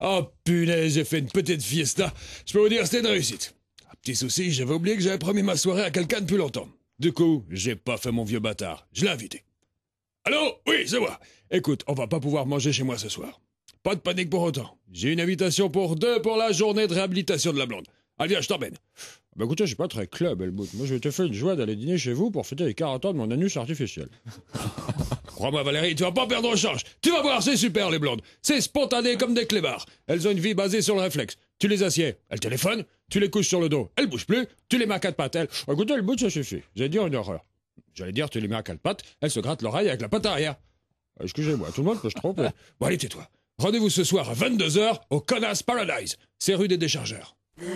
Oh punaise, j'ai fait une petite fiesta. Je peux vous dire, c'était une réussite. Un petit souci, j'avais oublié que j'avais promis ma soirée à quelqu'un depuis longtemps. Du coup, j'ai pas fait mon vieux bâtard. Je l'ai invité. Allô? Oui, c'est moi. Écoute, on va pas pouvoir manger chez moi ce soir. Pas de panique pour autant. J'ai une invitation pour 2 pour la journée de réhabilitation de la blonde. Allez, viens, je t'emmène. Bah écoutez, je suis pas très club, Helmut. Moi, je te fais une joie d'aller dîner chez vous pour fêter les 40 ans de mon anus artificiel. Crois-moi, Valérie, tu vas pas perdre au change. Tu vas voir, c'est super, les blondes. C'est spontané comme des clébards. Elles ont une vie basée sur le réflexe. Tu les assieds, elles téléphonent, tu les couches sur le dos, elles bougent plus, tu les mets à 4 pattes, elles... Écoutez, Helmut, ça suffit. Vous allez dire une horreur. J'allais dire, tu les mets à 4 pattes, elles se grattent l'oreille avec la patte arrière. Excusez-moi, tout le monde peut se tromper. Bon, allez, tais-toi. Rendez-vous ce soir à 22h au Connasse Paradise. C'est rue des Déchargeurs.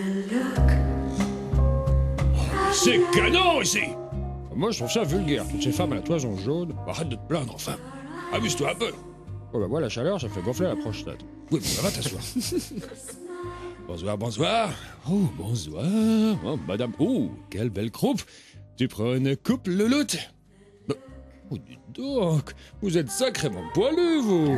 C'est canon ici! Moi, je trouve ça vulgaire, toutes ces femmes à la toison jaune. Arrête de te plaindre, enfin. Amuse-toi un peu. Oh bah moi, la chaleur, ça fait gonfler la prostate. Oui, mais ça va t'asseoir. Bonsoir, bonsoir. Oh, bonsoir. Oh, madame. Oh, quelle belle croupe. Tu prends une coupe, louloute? Oh, dis donc. Vous êtes sacrément poilu, vous.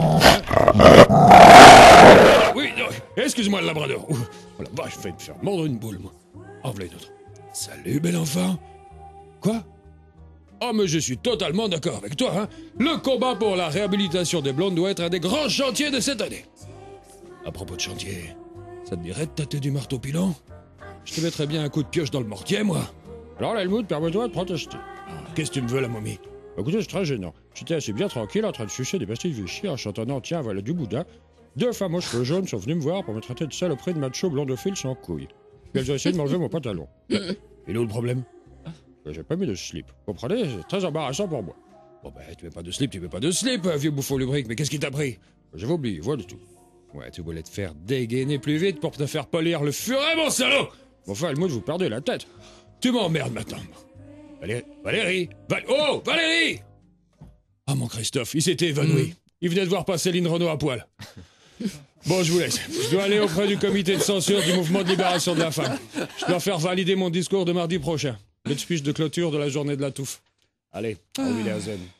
Oui, non, excuse-moi, le labrador. Oh, la vache, je vais te faire mordre une boule, moi. En voilà une autre. Salut, bel enfant. Quoi? Oh, mais je suis totalement d'accord avec toi, hein. Le combat pour la réhabilitation des blondes doit être un des grands chantiers de cette année. À propos de chantier, ça te dirait de tâter du marteau pilon? Je te mettrais bien un coup de pioche dans le mortier, moi. Alors, là, Helmut, permets-toi de protester. Qu'est-ce que tu me veux, la momie? Écoutez, c'est très gênant. J'étais assis bien tranquille en train de sucer des pastilles Vichy en chantonnant Tiens, voilà du Bouddha. 2 femmes aux cheveux jaunes sont venues me voir pour me traiter de saloperie de macho blondophile sans couilles. Puis elles ont essayé de m'enlever mon pantalon. Et où le problème? J'ai pas mis de slip. Vous comprenez? C'est très embarrassant pour moi. Bon ben, tu mets pas de slip, vieux bouffon lubrique, mais qu'est-ce qui t'a pris? J'avais oublié, voilà tout. Ouais, tu voulais te faire dégainer plus vite pour te faire polir le furet, mon salaud! Bon, enfin, Helmut, vous perdez la tête. Tu m'emmerdes maintenant. Valérie! Oh, Valérie! Ah, mon Christophe, il s'était évanoui. Il venait de voir passer Lynn Renault à poil. Bon, je vous laisse. Je dois aller auprès du comité de censure du mouvement de libération de la femme. Je dois faire valider mon discours de mardi prochain. Le speech de clôture de la journée de la touffe. Allez, au Wiedersehen.